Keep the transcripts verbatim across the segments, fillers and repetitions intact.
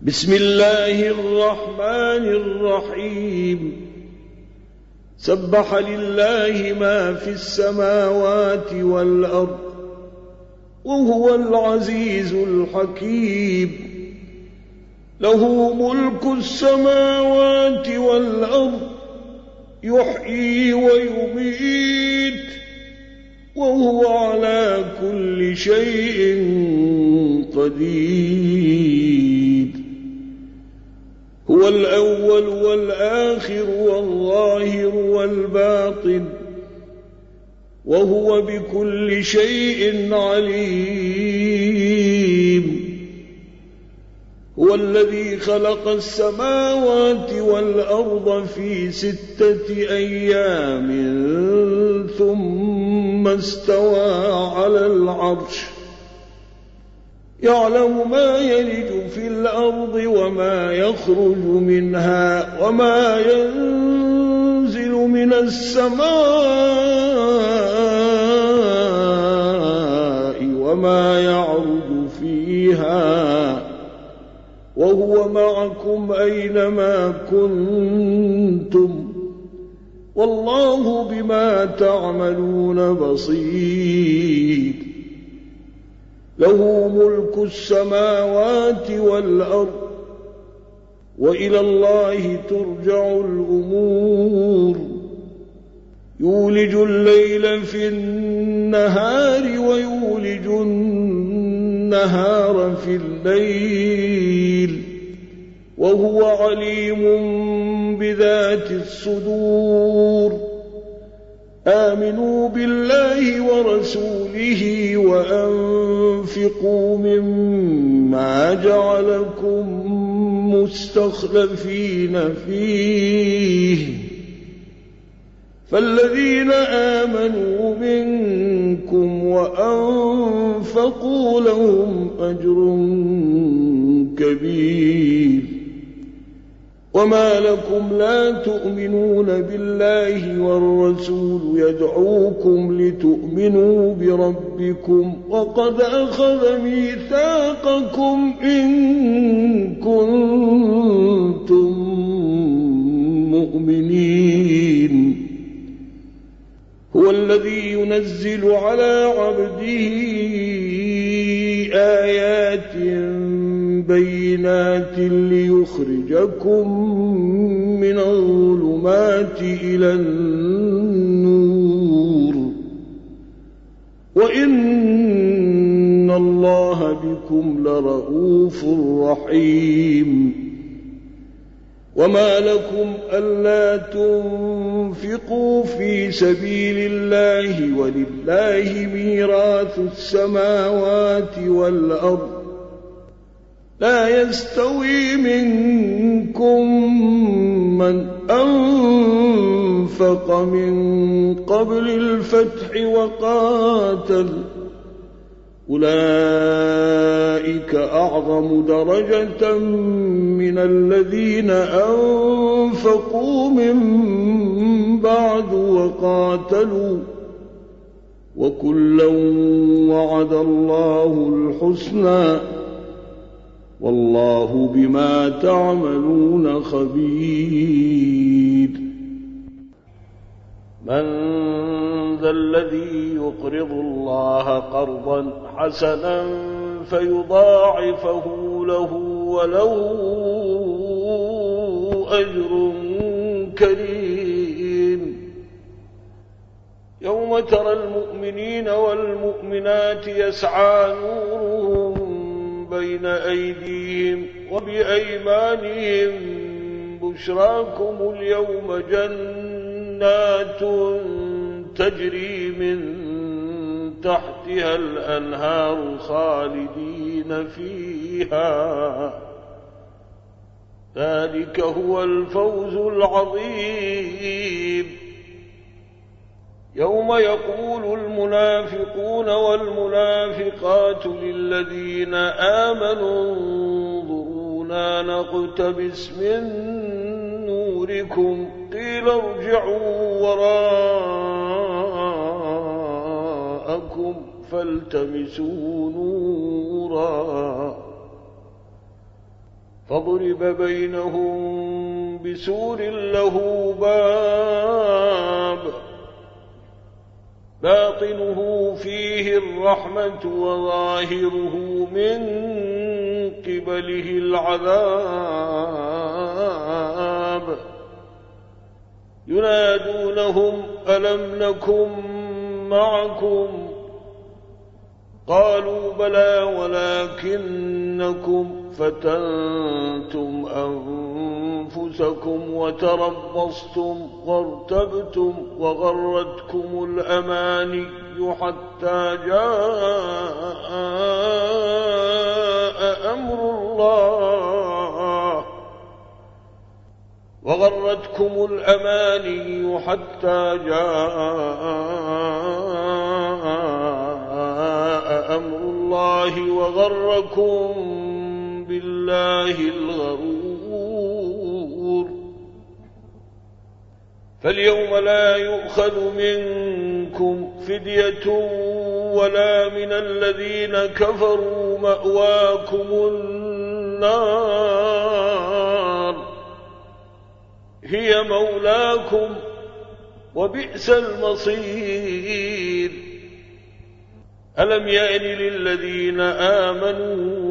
بسم الله الرحمن الرحيم سبح لله ما في السماوات والأرض وهو العزيز الحكيم له ملك السماوات والأرض يحيي ويميت وهو على كل شيء قدير هو الأول والآخر والظاهر والباطن وهو بكل شيء عليم هو الذي خلق السماوات والأرض في ستة أيام ثم استوى على العرش يعلم ما يلج في الأرض وما يخرج منها وما ينزل من السماء وما يعرج فيها وهو معكم أينما كنتم والله بما تعملون بصير له ملك السماوات والأرض وإلى الله ترجع الأمور يولج الليل في النهار ويولج النهار في الليل وهو عليم بذات الصدور آمنوا بالله ورسوله وأنفقوا مما جعلكم مستخلفين فيه فالذين آمنوا منكم وأنفقوا لهم أجر كبير وما لكم لا تؤمنون بالله والرسول يدعوكم لتؤمنوا بربكم وقد أخذ ميثاقكم إن كنتم مؤمنين هو الذي ينزل على عبده آيات بينات ليخرجكم من الظلمات إلى النور وإن الله بكم لرؤوف رحيم وما لكم ألا تنفقوا في سبيل الله ولله ميراث السماوات والأرض لا يستوي منكم من أنفق من قبل الفتح وقاتل أولئك أعظم درجة من الذين أنفقوا من بعد وقاتلوا وكلا وعد الله الحسنى والله بما تعملون خبير من ذا الذي يقرض الله قرضا حسنا فيضاعفه له وله أجر كريم يوم ترى المؤمنين والمؤمنات يسعى نورهم بين أيديهم وبأيمانهم بشراكم اليوم جنات تجري من تحتها الأنهار خالدين فيها ذلك هو الفوز العظيم يوم يقول المنافقون والمنافقات للذين آمنوا انظرونا نقتبس من نوركم قيل ارجعوا وراءكم فالتمسوا نورا فضرب بينهم بسور له باب باطنه فيه الرحمة وظاهره من قبله العذاب ينادونهم ألم نكن معكم قالوا بلى ولكنكم فتنتم أنفسكم وتربصتم وارتبتم وغرتكم الأماني حتى جاء أمر الله وغرتكم الأماني حتى جاء أمر الله وغركم بالله الغرور فاليوم لا يؤخذ منكم فدية ولا من الذين كفروا مأواكم النار هي مولاكم وبئس المصير ألم يأن للذين آمنوا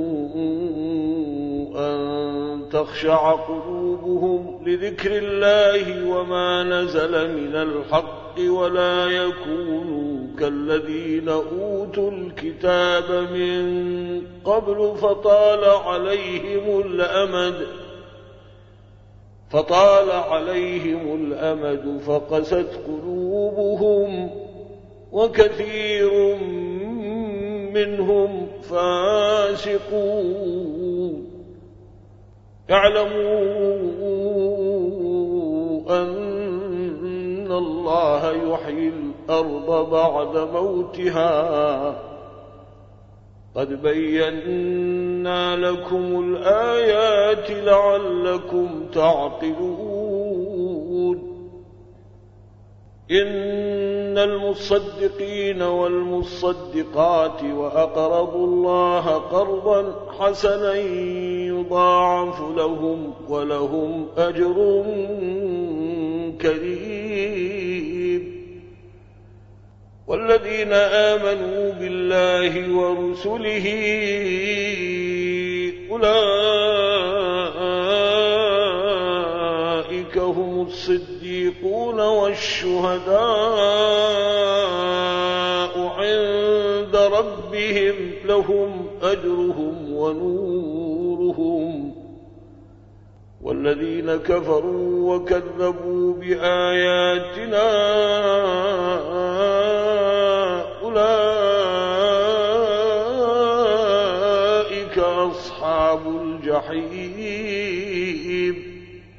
أن تخشع قلوبهم لذكر الله وما نزل من الحق ولا يكونوا كالذين أوتوا الكتاب من قبل فطال عليهم الأمد فطال عليهم الأمد فقست قلوبهم وكثير منهم فاسقون اعلموا أن الله يحيي الأرض بعد موتها قد بينا لكم الآيات لعلكم تعقلون إن المصدقين والمصدقات وأقرضوا الله قرضا حسنا يضاعف لهم ولهم أجر كريم والذين آمنوا بالله ورسله أولئك هم الصديقون والشهداء عند ربهم لهم أجرهم ونورهم والذين كفروا وكذبوا بآياتنا أولئك أصحاب الجحيم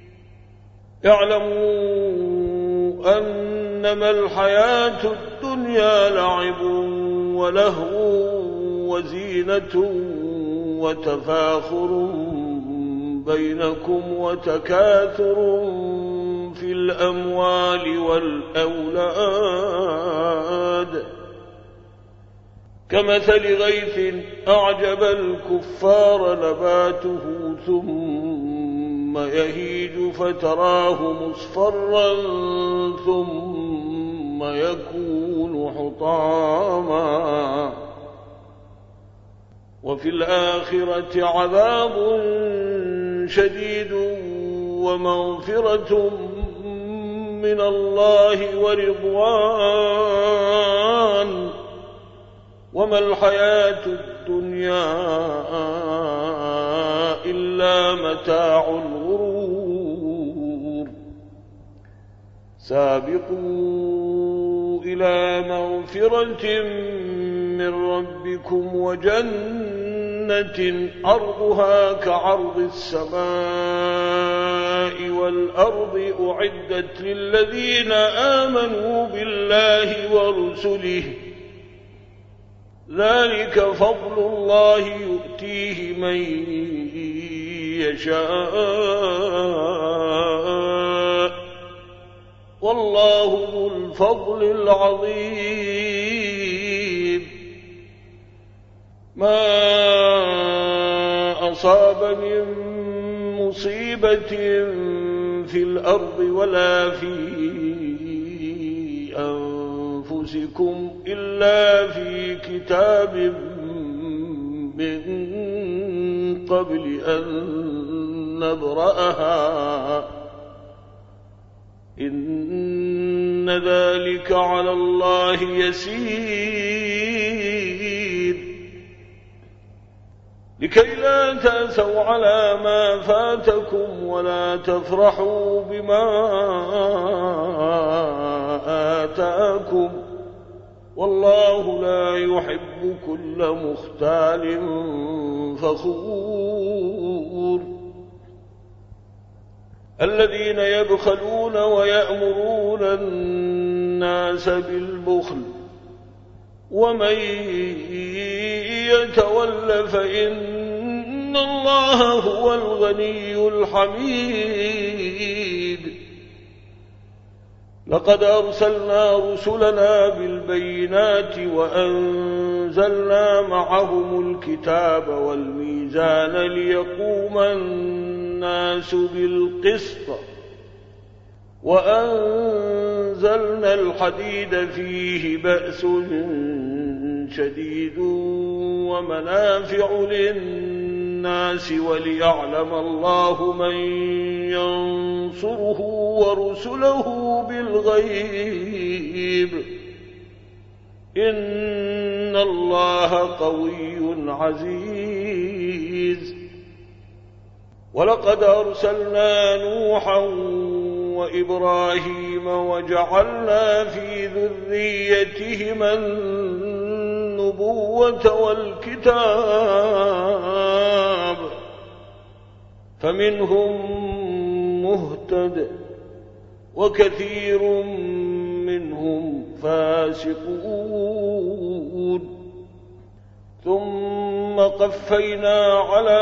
اعلموا أنما الحياة الدنيا لعب ولهو وزينة وتفاخر بينكم وتكاثر في الأموال والأولاد كمثل غيث أعجب الكفار نباته ثم يهيج فتراه مصفرا ثم يكون حطاما وفي الآخرة عذاب شديد ومغفرة من الله ورضوان وما الحياة الدنيا إلا متاع الغرور سابقوا إلى مغفرة من ربكم وجنة عرضها كعرض السماء والأرض أعدت للذين آمنوا بالله ورسله ذلك فضل الله يؤتيه من يشاء والله ذو الفضل العظيم ما أصاب من مصيبة في الأرض ولا في أنفسكم إلا في كتاب من قبل أن نبرأها إن ذلك على الله يسير لكي لا تأسوا على ما فاتكم ولا تفرحوا بما آتاكم والله لا يحب كل مختال فخور الذين يبخلون ويأمرون الناس بالبخل ومن يتول فإن الله هو الغني الحميد لقد أرسلنا رسلنا بالبينات وأنزلنا معهم الكتاب والميزان ليقوم الناس بالقسط وأنزلنا الحديد فيه بأس شديد ومنافع للناس وليعلم الله من ينصره ورسله بالغيب إن الله قوي عزيز ولقد أرسلنا نوحا وإبراهيم وجعلنا في ذريتهما النبوة والكتاب فمنهم مهتد وكثير منهم فاسقون ثم قفينا على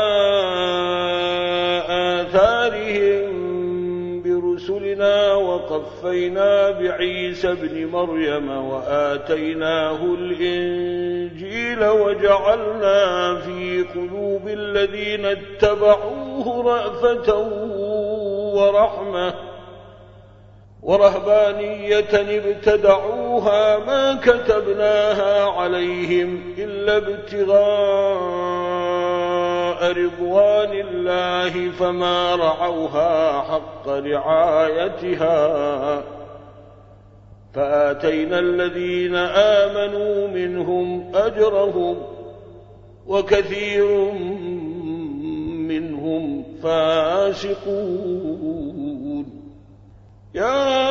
آثارهم برسلنا وقفينا بعيسى ابن مريم وآتيناه الإنجيل وجعلنا في قلوب الذين اتبعوه رأفة ورحمة ورهبانية ابتدعوها ما كتبناها عليهم إلا ابتغاء رضوان الله فما رعوها حق رعايتها فآتينا الذين آمنوا منهم أجرهم وكثير منهم فاسقون يا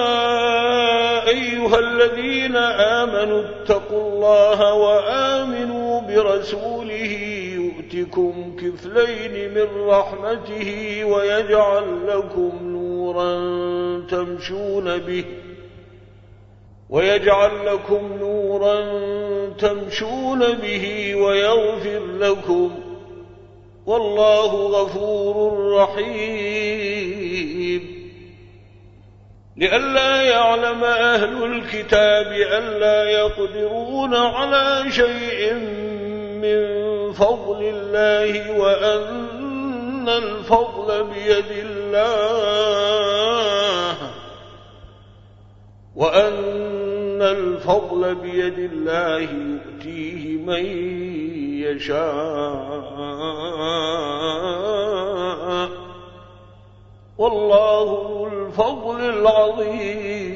أيها الذين آمنوا اتقوا الله وآمنوا برسوله يؤتكم كفلين من رحمته ويجعل لكم نورا تمشون به ويجعل لكم نورا تمشون به ويغفر لكم والله غفور رحيم لئلا يعلم أهل الكتاب ألا يقدرون على شيء من فضل الله وأن الفضل بيد الله وأن الفضل بيد الله يؤتيه من يشاء والله ذو الفضل العظيم